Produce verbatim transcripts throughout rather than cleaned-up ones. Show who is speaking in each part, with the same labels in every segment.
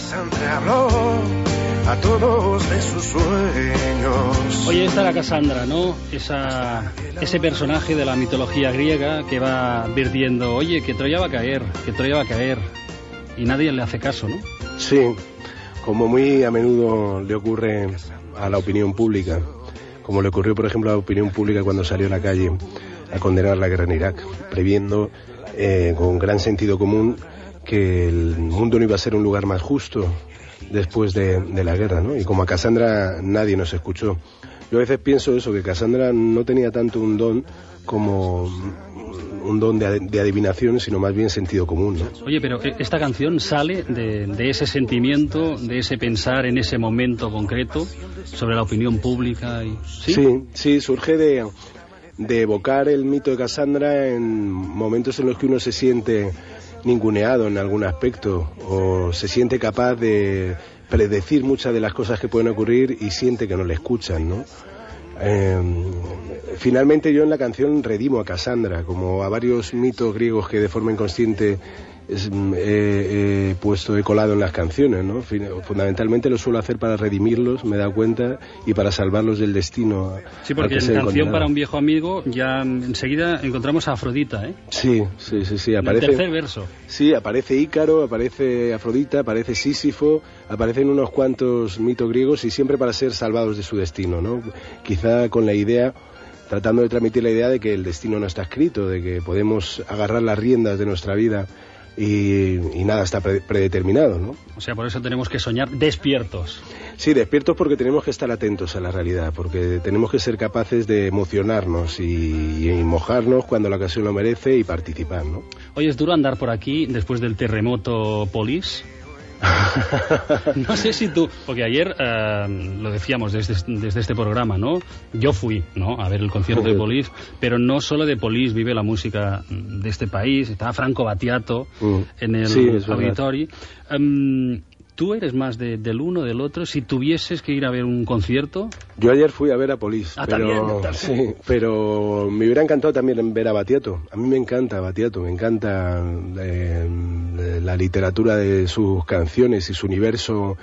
Speaker 1: Cassandra habló a todos de sus sueños.
Speaker 2: Oye, esta era Cassandra, ¿no? Esa, ese personaje de la mitología griega que va advirtiendo, oye, que Troya va a caer, que Troya va a caer, y nadie le hace caso, ¿no?
Speaker 3: Sí, como muy a menudo le ocurre a la opinión pública, como le ocurrió, por ejemplo, a la opinión pública cuando salió a la calle a condenar la guerra en Irak, previendo eh, con gran sentido común que el mundo no iba a ser un lugar más justo después de, de la guerra, ¿no? Y como a Cassandra nadie nos escuchó. Yo a veces pienso eso, que Cassandra no tenía tanto un don como un don de, de adivinación, sino más bien sentido común, ¿no?
Speaker 2: Oye, pero esta canción sale de, de ese sentimiento, de ese pensar en ese momento concreto sobre la opinión pública. Y... ¿Sí?
Speaker 3: sí, sí, surge de, de evocar el mito de Cassandra en momentos en los que uno se siente ninguneado en algún aspecto o se siente capaz de predecir muchas de las cosas que pueden ocurrir y siente que no le escuchan, ¿no? Eh, finalmente yo en la canción redimo a Cassandra, como a varios mitos griegos que de forma inconsciente es, eh, he puesto, he colado en las canciones, ¿no? Fundamentalmente lo suelo hacer para redimirlos, me he dado cuenta, y para salvarlos del destino.
Speaker 2: Sí, porque en Canción para un viejo amigo ya enseguida encontramos a Afrodita, ¿eh?
Speaker 3: Sí, sí, sí, sí. Aparece,
Speaker 2: en el tercer verso.
Speaker 3: Sí, aparece Ícaro, aparece Afrodita, aparece Sísifo, aparecen unos cuantos mitos griegos y siempre para ser salvados de su destino, ¿no? Quizá con la idea, tratando de transmitir la idea de que el destino no está escrito, de que podemos agarrar las riendas de nuestra vida y, y nada está pre predeterminado, ¿no?
Speaker 2: O sea, por eso tenemos que soñar despiertos.
Speaker 3: Sí, despiertos porque tenemos que estar atentos a la realidad, porque tenemos que ser capaces de emocionarnos y, y mojarnos cuando la ocasión lo merece y participar, ¿no?
Speaker 2: Oye, ¿es duro andar por aquí después del terremoto Polis? No sé si tú, porque ayer eh, lo decíamos desde, desde este programa, ¿no? Yo fui, ¿no?, a ver el concierto de Polis, pero no solo de Polis vive la música de este país. Estaba Franco Battiato mm. en el
Speaker 3: sí,
Speaker 2: auditorio. Um, ¿Tú eres más de, del uno, del otro? Si tuvieses que ir a ver un concierto...
Speaker 3: Yo ayer fui a ver a Polis,
Speaker 2: ah,
Speaker 3: pero,
Speaker 2: también,
Speaker 3: sí, pero me hubiera encantado también ver a Battiato. A mí me encanta Battiato, me encanta eh, la literatura de sus canciones y su universo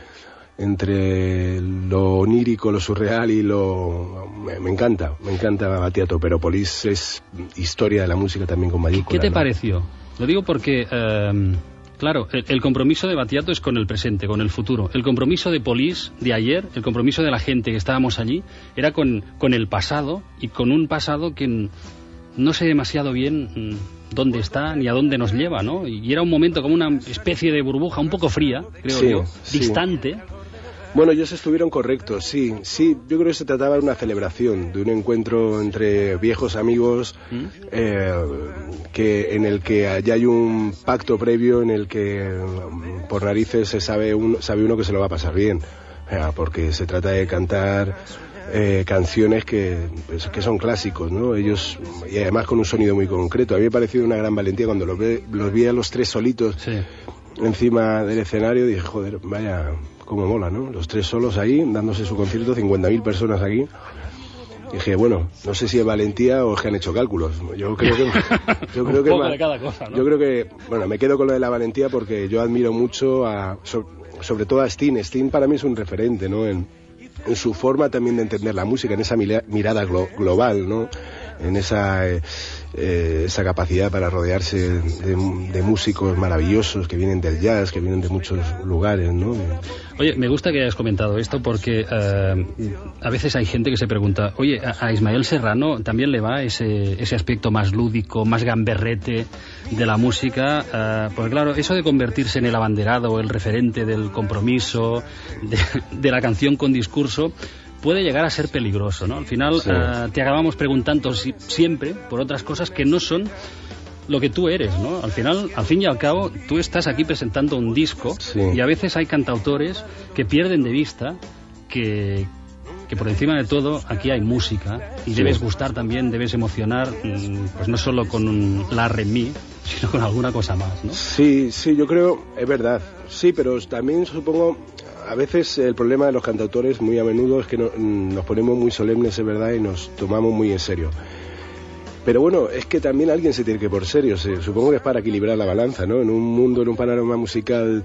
Speaker 3: entre lo onírico, lo surreal y lo... Me, me encanta, me encanta Battiato, pero Polis es historia de la música también con mayúsculas.
Speaker 2: ¿Qué te
Speaker 3: ¿no?
Speaker 2: pareció? Lo digo porque... Eh... Claro, el, el compromiso de Battiato es con el presente, con el futuro. El compromiso de Polis de ayer, el compromiso de la gente que estábamos allí, era con, con el pasado, y con un pasado que no sé demasiado bien dónde está ni a dónde nos lleva, ¿no? Y era un momento como una especie de burbuja un poco fría, creo
Speaker 3: sí,
Speaker 2: yo,
Speaker 3: sí.
Speaker 2: distante.
Speaker 3: Bueno, ellos estuvieron correctos, sí, sí, yo creo que se trataba de una celebración, de un encuentro entre viejos amigos, ¿Mm? eh, que en el que ya hay un pacto previo en el que por narices se sabe uno, sabe uno que se lo va a pasar bien, eh, porque se trata de cantar eh, canciones que, pues, que son clásicos, ¿no? Ellos, y además con un sonido muy concreto. A mí me ha parecido una gran valentía cuando los, ve, los vi a los tres solitos sí. encima del escenario, dije, joder, vaya... como mola, ¿no? Los tres solos ahí, dándose su concierto, cincuenta mil personas aquí. Y dije, bueno, no sé si es valentía o es que han hecho cálculos. Yo creo que... Yo creo que,
Speaker 2: un poco de cada cosa, ¿no?
Speaker 3: Yo creo que... Bueno, me quedo con lo de la valentía porque yo admiro mucho a... So, sobre todo a Sting. Sting para mí es un referente, ¿no? En, en su forma también de entender la música, en esa mirada glo global, ¿no? En esa... Eh, Eh, esa capacidad para rodearse de, de músicos maravillosos que vienen del jazz, que vienen de muchos lugares, ¿no?
Speaker 2: Oye, me gusta que hayas comentado esto porque eh, a veces hay gente que se pregunta, oye, a, a Ismael Serrano también le va ese, ese aspecto más lúdico, más gamberrete de la música, eh, porque claro, eso de convertirse en el abanderado, el referente del compromiso, de, de la canción con discurso, puede llegar a ser peligroso, ¿no? Al final sí. uh, te acabamos preguntando si, siempre por otras cosas que no son lo que tú eres, ¿no? Al final, al fin y al cabo, tú estás aquí presentando un disco sí. y a veces hay cantautores que pierden de vista que, que por encima de todo aquí hay música y sí. debes gustar también, debes emocionar, pues no solo con un la re mi, sino con alguna cosa más, ¿no?
Speaker 3: Sí, sí, yo creo, es verdad, sí, pero también supongo... A veces el problema de los cantautores muy a menudo es que no, nos ponemos muy solemnes, es verdad, y nos tomamos muy en serio. Pero bueno, es que también alguien se tiene que por serio, se, supongo que es para equilibrar la balanza, ¿no? En un mundo, en un panorama musical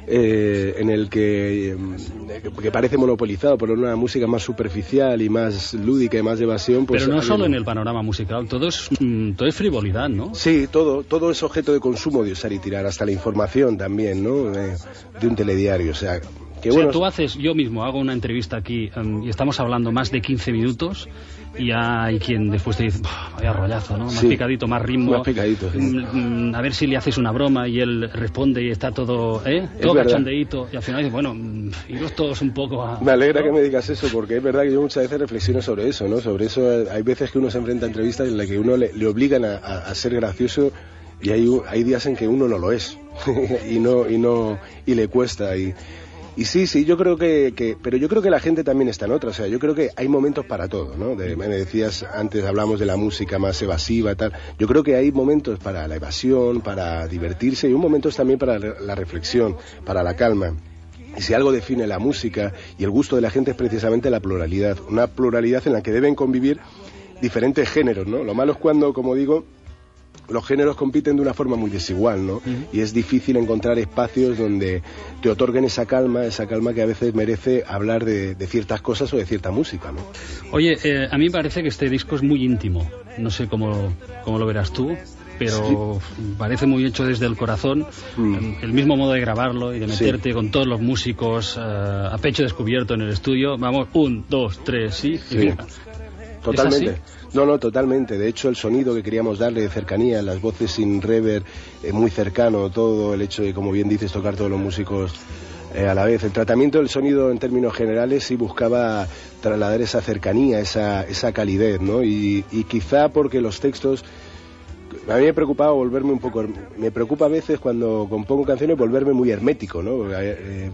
Speaker 3: eh, en el que, eh, que parece monopolizado por una música más superficial y más lúdica y más de evasión. Pues,
Speaker 2: pero no solo en el panorama musical, todo es, todo es frivolidad, ¿no?
Speaker 3: Sí, todo, todo es objeto de consumo de usar y tirar, hasta la información también, ¿no? De, de un telediario, o sea... Que
Speaker 2: o
Speaker 3: bueno,
Speaker 2: sea, tú haces, yo mismo hago una entrevista aquí um, y estamos hablando más de quince minutos y hay quien después te dice, vaya rollazo, ¿no? Más
Speaker 3: sí,
Speaker 2: picadito, más ritmo.
Speaker 3: Más picadito, sí.
Speaker 2: mm, A ver si le haces una broma y él responde y está todo, ¿eh? Todo cachondeíto. Y al final dices, bueno, mm, iros todos un poco a...
Speaker 3: Me alegra
Speaker 2: ¿no?
Speaker 3: que me digas eso, porque es verdad que yo muchas veces reflexiono sobre eso, ¿no? Sobre eso, hay veces que uno se enfrenta a entrevistas en las que uno le, le obligan a, a, a ser gracioso y hay, hay días en que uno no lo es y no y no y le cuesta y Y sí, sí, yo creo que, que... Pero yo creo que la gente también está en otra. O sea, yo creo que hay momentos para todo, ¿no? De, me decías, antes hablamos de la música más evasiva y tal. Yo creo que hay momentos para la evasión, para divertirse, y un momentos también para la reflexión, para la calma. Y si algo define la música y el gusto de la gente es precisamente la pluralidad. Una pluralidad en la que deben convivir diferentes géneros, ¿no? Lo malo es cuando, como digo, los géneros compiten de una forma muy desigual, ¿no? Uh-huh. Y es difícil encontrar espacios donde te otorguen esa calma, esa calma que a veces merece hablar de, de ciertas cosas o de cierta música, ¿no?
Speaker 2: Oye, eh, a mí me parece que este disco es muy íntimo. No sé cómo, cómo lo verás tú, pero sí, parece muy hecho desde el corazón. Mm. El mismo modo de grabarlo y de meterte sí, con todos los músicos uh, a pecho descubierto en el estudio. Vamos, un, dos, tres, sí.
Speaker 3: sí. Totalmente. No, no, totalmente. De hecho, el sonido que queríamos darle de cercanía, las voces sin reverb, eh, muy cercano, todo el hecho de, como bien dices, tocar todos los músicos eh, a la vez. El tratamiento del sonido en términos generales sí buscaba trasladar esa cercanía, esa, esa calidez, ¿no? Y, y quizá porque los textos... A mí me preocupaba volverme un poco... Me preocupa a veces cuando compongo canciones volverme muy hermético, ¿no? Eh,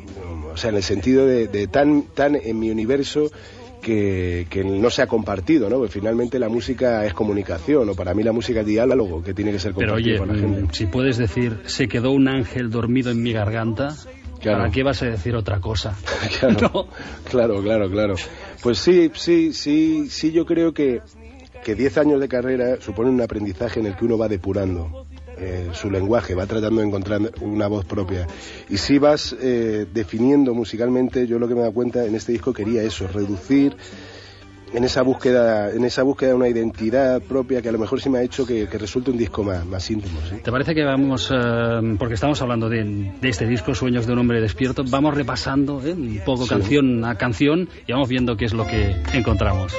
Speaker 3: o sea, en el sentido de, de tan, tan en mi universo... Que, que no se ha compartido, ¿no? Porque finalmente la música es comunicación, o para mí la música es diálogo, que tiene que ser compartido con la gente.
Speaker 2: Pero oye, si puedes decir, se quedó un ángel dormido en mi garganta, claro, ¿para qué vas a decir otra cosa?
Speaker 3: Claro,
Speaker 2: ¿no?
Speaker 3: claro, claro, claro. Pues sí, sí, sí, sí, yo creo que que diez años de carrera suponen un aprendizaje en el que uno va depurando eh, su lenguaje, va tratando de encontrar una voz propia. Y si vas eh, definiendo musicalmente, yo lo que me da cuenta en este disco quería eso, reducir en esa búsqueda en esa búsqueda de una identidad propia que a lo mejor sí me ha hecho que, que resulte un disco más, más íntimo, ¿sí?
Speaker 2: ¿Te parece que vamos, eh, porque estamos hablando de, de este disco, Sueños de un hombre despierto, vamos repasando eh, un poco sí, canción a canción y vamos viendo qué es lo que encontramos?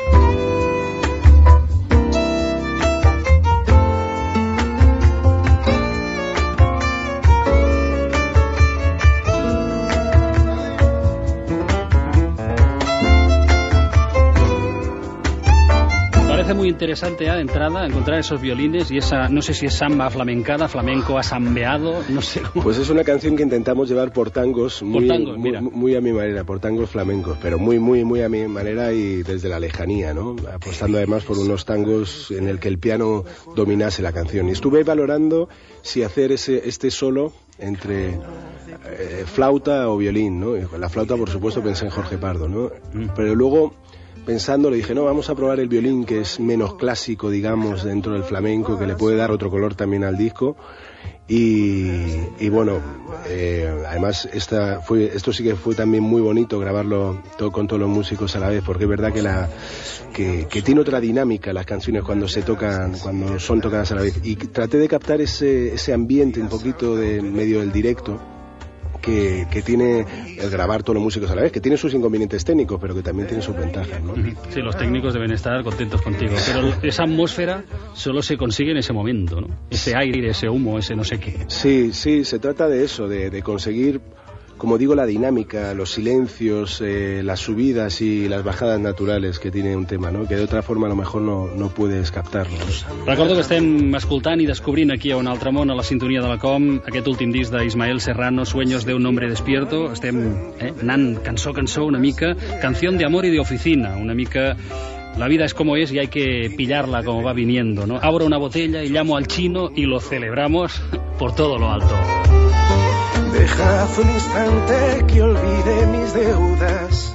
Speaker 2: Muy interesante ya de entrada encontrar esos violines y esa, no sé si es samba flamencada, flamenco asambeado, no sé cómo.
Speaker 3: Pues es una canción que intentamos llevar por tangos muy,
Speaker 2: por tangos,
Speaker 3: muy, muy a mi manera, por tangos flamencos, pero muy muy muy a mi manera y desde la lejanía, ¿no? Apostando además por unos tangos en el que el piano dominase la canción. Y estuve valorando si hacer ese este solo entre eh, flauta o violín, ¿no? Y con la flauta, por supuesto, pensé en Jorge Pardo, ¿no? Mm. Pero luego, pensando, le dije, no, vamos a probar el violín, que es menos clásico, digamos, dentro del flamenco, que le puede dar otro color también al disco. Y, y bueno, eh, además esta fue, esto sí que fue también muy bonito grabarlo todo, con todos los músicos a la vez, porque es verdad que, la, que, que tiene otra dinámica las canciones cuando se tocan, cuando son tocadas a la vez. Y traté de captar ese, ese ambiente un poquito de medio del directo, Que, que tiene el grabar todos los músicos a la vez, que tiene sus inconvenientes técnicos, pero que también tiene sus ventajas, ¿no?
Speaker 2: Sí, los técnicos deben estar contentos contigo, pero esa atmósfera solo se consigue en ese momento, ¿no? Ese aire, ese humo, ese no sé qué.
Speaker 3: Sí, sí, se trata de eso, de, de conseguir, como digo, la dinámica, los silencios, eh, las subidas y las bajadas naturales que tiene un tema, ¿no? Que de otra forma a lo mejor no, no puedes captarlo.
Speaker 2: Recordo que estem escoltant i descobrint aquí a Un altre món, a la sintonia de la Com, aquest últim disc d'Ismael Serrano, Sueños de un hombre despierto. Estem eh, anant cançó a cançó una mica, canción de amor y de oficina, una mica... La vida es como es y hay que pillarla como va viniendo, ¿no? Abro una botella y llamo al chino y lo celebramos por todo lo alto.
Speaker 1: Dejad un instante que olvide mis deudas.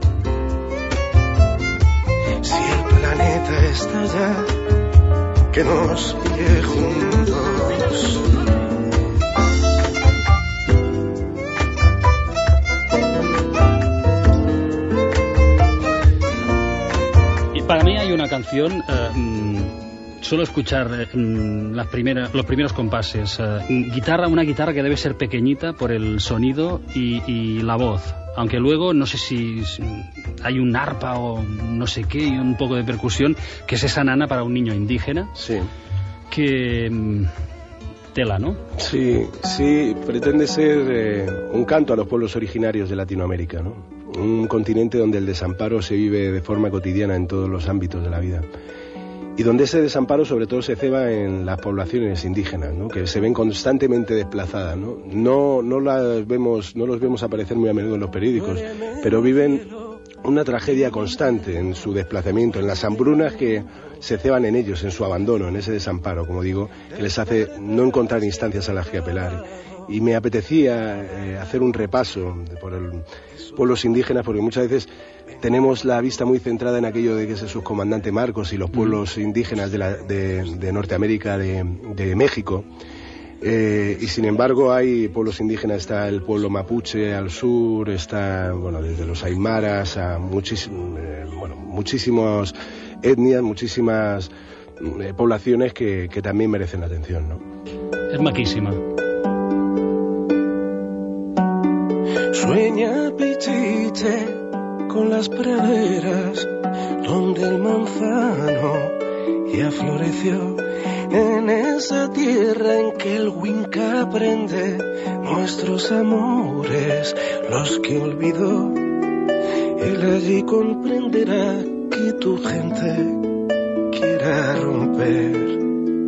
Speaker 1: Si el planeta estalla, que nos pille juntos.
Speaker 2: canción uh, suelo escuchar uh, las primeras, los primeros compases. Uh, guitarra, una guitarra que debe ser pequeñita por el sonido y, y la voz. Aunque luego no sé si, si hay un arpa o no sé qué y un poco de percusión, que es esa nana para un niño indígena.
Speaker 3: Sí.
Speaker 2: Que... Um, tela, ¿no?
Speaker 3: Sí, sí, pretende ser eh, un canto a los pueblos originarios de Latinoamérica, ¿no? Un continente donde el desamparo se vive de forma cotidiana en todos los ámbitos de la vida. Y donde ese desamparo sobre todo se ceba en las poblaciones indígenas, ¿no? Que se ven constantemente desplazadas, ¿no? No, no las vemos, no los vemos aparecer muy a menudo en los periódicos, pero viven una tragedia constante en su desplazamiento, en las hambrunas que se ceban en ellos, en su abandono, en ese desamparo, como digo, que les hace no encontrar instancias a las que apelar. Y me apetecía eh, hacer un repaso por el pueblos indígenas, porque muchas veces tenemos la vista muy centrada en aquello de que es el subcomandante Marcos y los pueblos indígenas de, la, de, de Norteamérica, de, de México. Eh, y sin embargo hay pueblos indígenas, está el pueblo mapuche al sur, está, bueno, desde los aymaras a muchísimos, eh, bueno, muchísimas etnias, muchísimas eh, poblaciones que, que también merecen la atención, ¿no?
Speaker 2: Es maquísima.
Speaker 1: Sueña pichiche con las praderas donde el manzano ya floreció, en esa tierra en que el Winca aprende nuestros amores, los que olvidó. Él allí comprenderá que tu gente quiera romper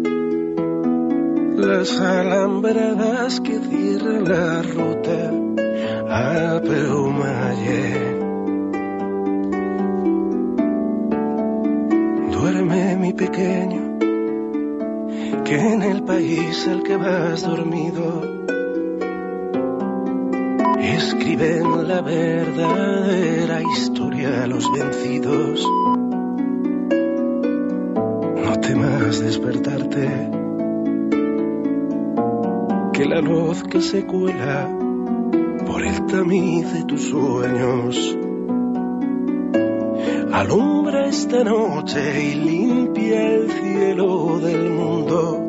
Speaker 1: las alambradas que cierran la ruta a Peumaye. Duerme, mi pequeño, que en el país al que vas dormido escriben la verdadera historia a los vencidos. No temas despertarte, que la luz que se cuela por el tamiz de tus sueños alumbra esta noche y limpia el cielo del mundo.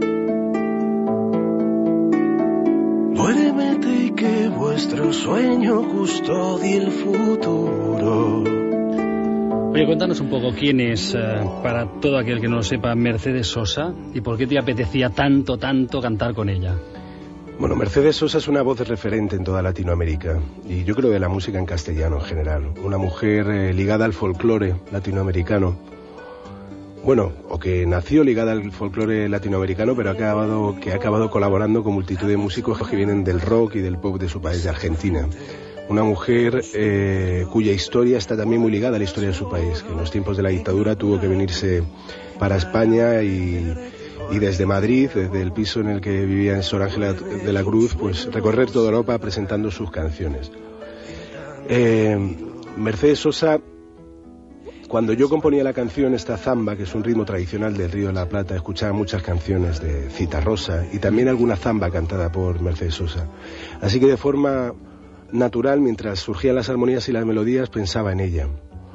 Speaker 1: Duérmete y que vuestro sueño custodie el futuro.
Speaker 2: Oye, cuéntanos un poco quién es, eh, para todo aquel que no lo sepa, Mercedes Sosa, y por qué te apetecía tanto, tanto cantar con ella.
Speaker 3: Bueno, Mercedes Sosa es una voz referente en toda Latinoamérica y yo creo de la música en castellano en general. Una mujer eh, ligada al folclore latinoamericano. Bueno, o que nació ligada al folclore latinoamericano, pero ha acabado, que ha acabado colaborando con multitud de músicos que vienen del rock y del pop de su país, de Argentina. Una mujer eh, cuya historia está también muy ligada a la historia de su país, que en los tiempos de la dictadura tuvo que venirse para España y... y desde Madrid, desde el piso en el que vivía en Sor Ángela de la Cruz, pues recorrer toda Europa presentando sus canciones. Eh, Mercedes Sosa, cuando yo componía la canción, esta zamba, que es un ritmo tradicional del Río de la Plata, escuchaba muchas canciones de Citarrosa y también alguna zamba cantada por Mercedes Sosa. Así que de forma natural, mientras surgían las armonías y las melodías, pensaba en ella.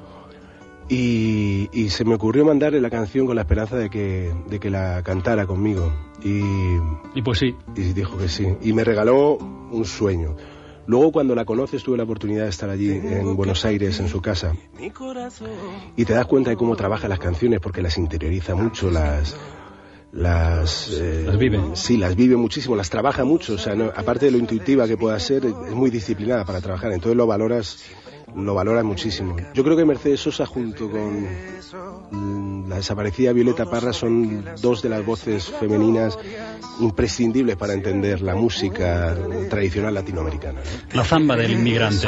Speaker 3: Y, y se me ocurrió mandarle la canción con la esperanza de que, de que la cantara conmigo. Y,
Speaker 2: y pues sí.
Speaker 3: Y dijo que sí. Y me regaló un sueño. Luego, cuando la conoces, tuve la oportunidad de estar allí en Buenos Aires, en su casa. Y te das cuenta de cómo trabaja las canciones, porque las interioriza mucho, las... Las,
Speaker 2: eh, las vive.
Speaker 3: Sí, las vive muchísimo, las trabaja mucho. O sea, no, aparte de lo intuitiva que pueda ser, es muy disciplinada para trabajar. Entonces lo valoras... lo valora muchísimo. Yo creo que Mercedes Sosa junto con la desaparecida Violeta Parra son dos de las voces femeninas imprescindibles para entender la música tradicional latinoamericana.
Speaker 2: La zamba del inmigrante.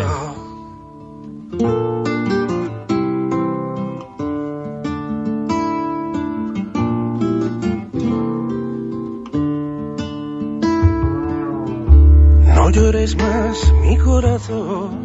Speaker 1: No llores más, mi corazón,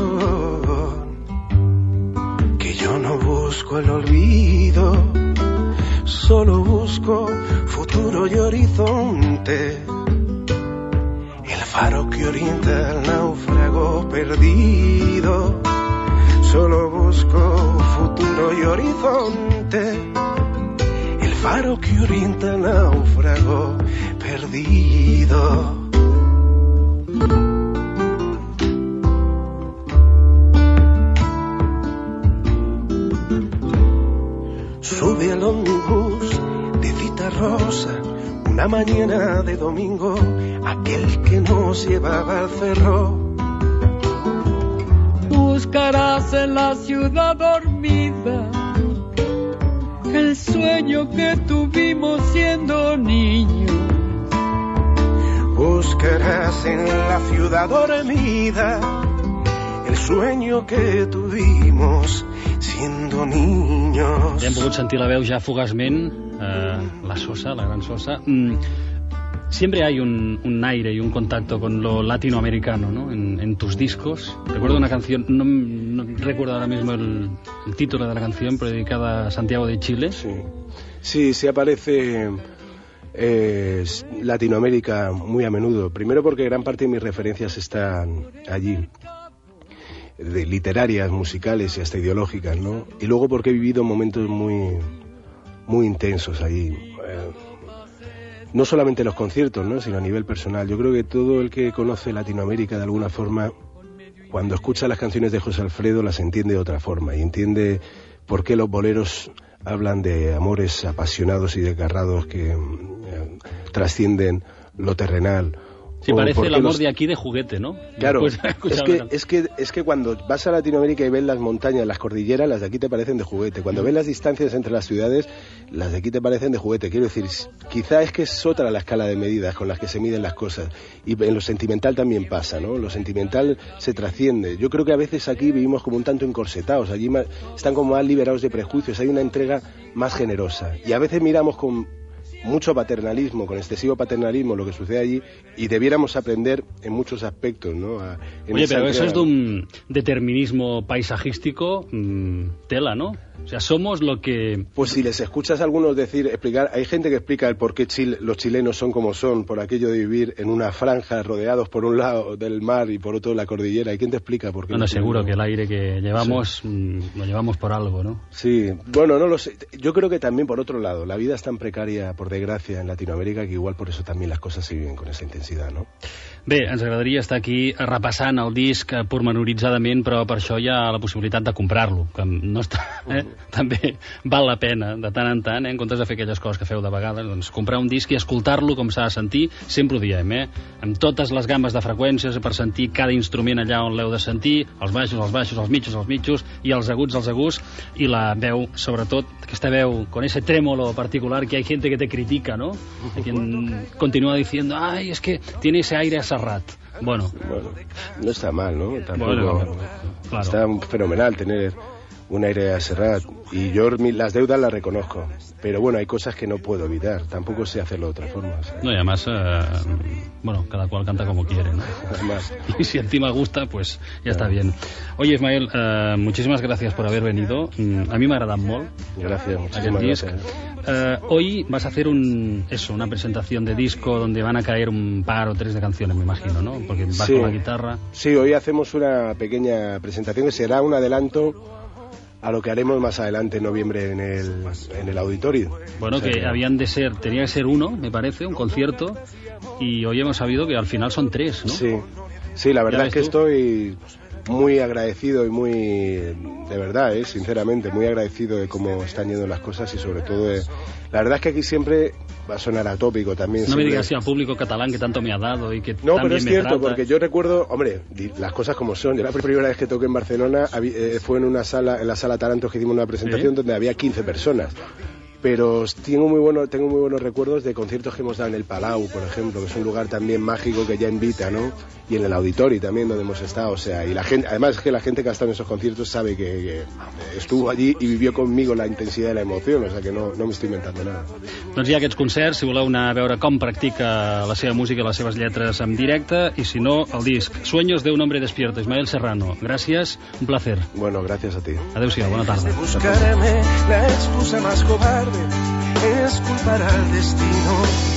Speaker 1: que yo no busco el olvido, solo busco futuro y horizonte, el faro que orienta al náufrago perdido. Solo busco futuro y horizonte, el faro que orienta el náufrago perdido. Sube al ómnibus de cita rosa, una mañana de domingo, aquel que nos llevaba al cerro.
Speaker 4: Buscarás en la ciudad dormida el sueño que tuvimos siendo niños.
Speaker 1: Buscarás en la ciudad dormida el sueño que tuvimos siendo niños.
Speaker 2: Ja hem pogut sentir la veu ja fugaçment, eh, la Sosa, la gran Sosa. Mm, siempre hay un, un aire y un contacto con lo latinoamericano, ¿no? En, en tus discos. Recuerdo una canción, no, no recuerdo ahora mismo el, el título de la canción, pero dedicada a Santiago de Chile.
Speaker 3: Sí, sí, sí aparece eh, Latinoamérica muy a menudo. Primero porque gran parte de mis referencias están allí, de literarias, musicales y hasta ideológicas, ¿no? Y luego porque he vivido momentos muy, muy intensos allí. Eh, no solamente los conciertos, ¿no? Sino a nivel personal. Yo creo que todo el que conoce Latinoamérica de alguna forma, cuando escucha las canciones de José Alfredo, las entiende de otra forma y entiende por qué los boleros hablan de amores apasionados y desgarrados que eh, trascienden lo terrenal.
Speaker 2: Sí, parece el amor los... de aquí de juguete, ¿no?
Speaker 3: Claro, es que, es, que, es que cuando vas a Latinoamérica y ves las montañas, las cordilleras, las de aquí te parecen de juguete. Cuando ves las distancias entre las ciudades, las de aquí te parecen de juguete. Quiero decir, quizá es que es otra la escala de medidas con las que se miden las cosas. Y en lo sentimental también pasa, ¿no? Lo sentimental se trasciende. Yo creo que a veces aquí vivimos como un tanto encorsetados. Allí más, están como más liberados de prejuicios. Hay una entrega más generosa. Y a veces miramos con mucho paternalismo, con excesivo paternalismo lo que sucede allí, y debiéramos aprender en muchos aspectos, ¿no? A,
Speaker 2: Oye, pero eso es de un determinismo paisajístico, mmm, tela, ¿no? O sea, somos lo que...
Speaker 3: Pues si les escuchas a algunos decir, explicar, hay gente que explica el por qué Chile, los chilenos son como son, por aquello de vivir en una franja rodeados por un lado del mar y por otro la cordillera. ¿Y quién te explica por qué?
Speaker 2: Bueno, seguro que el aire que llevamos, sí. mmm, lo llevamos por algo, ¿no?
Speaker 3: Sí, bueno, no lo sé. Yo creo que también por otro lado, la vida es tan precaria, por desgracia, en Latinoamérica, que igual por eso también las cosas se viven con esa intensidad, ¿no?
Speaker 2: Bé, ens agradaria estar aquí repassant el disc pormenoritzadament, però per això hi ha la possibilitat de comprar-lo, que no està, eh? Uh-huh. També val la pena, de tant en tant, eh? En comptes de fer aquelles coses que feu de vegades, doncs comprar un disc i escoltar-lo com s'ha de sentir, sempre ho diem, eh? Amb totes les gammes de freqüències per sentir cada instrument allà on l'heu de sentir, els baixos, els baixos, els mitjos, els mitjos, i els aguts, els aguts, i la veu, sobretot, aquesta veu, con ese trémolo particular que hay gente que te critica, ¿no? Hay quien continúa diciendo, ay, es que tiene ese aire a Serrat. Bueno.
Speaker 3: bueno, no está mal, ¿no? Tampoco,
Speaker 2: bueno, claro.
Speaker 3: Está fenomenal tener un aire a Serrat, y yo las deudas las reconozco, pero bueno, hay cosas que no puedo evitar, tampoco sé hacerlo de otra forma, o sea.
Speaker 2: No, y además, eh, bueno, cada cual canta como quiere, ¿no?
Speaker 3: Además.
Speaker 2: Y si encima gusta, pues ya está bien. Oye, Ismael, eh, muchísimas gracias por haber venido. A mí me ha agradado molt.
Speaker 3: Gracias, muchísimas
Speaker 2: gracias. Eh, hoy vas a hacer un, eso, una presentación de disco donde van a caer un par o tres de canciones, me imagino, ¿no? Porque vas
Speaker 3: sí.
Speaker 2: con la guitarra.
Speaker 3: Sí, hoy hacemos una pequeña presentación que será un adelanto a lo que haremos más adelante en noviembre en el, en el auditorio.
Speaker 2: Bueno, o sea, que, que habían de ser, tenía que ser uno, me parece, un concierto, y hoy hemos sabido que al final son tres, ¿no?
Speaker 3: Sí, sí, la verdad es que tú? estoy muy agradecido y muy, de verdad, ¿eh? sinceramente, muy agradecido de cómo están yendo las cosas y sobre todo de, la verdad es que aquí siempre va a sonar atópico también.
Speaker 2: No siempre. Me digas si al público catalán que tanto me ha dado y que
Speaker 3: no,
Speaker 2: tan
Speaker 3: pero
Speaker 2: bien
Speaker 3: es
Speaker 2: me
Speaker 3: cierto,
Speaker 2: trata.
Speaker 3: Porque yo recuerdo, hombre, las cosas como son. Yo la primera vez que toqué en Barcelona eh, fue en una sala, en la sala Taranto, que hicimos una presentación, ¿sí?, donde había quince personas. Pero tengo muy, bueno, tengo muy buenos recuerdos de conciertos que hemos dado en el Palau, por ejemplo, que es un lugar también mágico que ya invita, ¿no? Y en el Auditorio también, donde hemos estado, o sea, y la gente, además es que la gente que ha estado en esos conciertos sabe que, que estuvo allí y vivió conmigo la intensidad de la emoción, o sea que no, no me estoy inventando nada.
Speaker 2: Doncs hi ha aquests concerts, si voleu anar a veure com practica la seva música i les seves lletres en directe, i si no, el disc Sueños de un hombre despierto, Ismael Serrano. Gràcies, un placer.
Speaker 3: Bueno, gracias a ti.
Speaker 2: Adéu-siau, bona tarda.
Speaker 1: Buscarme la excusa más cobarde es culpar al destino.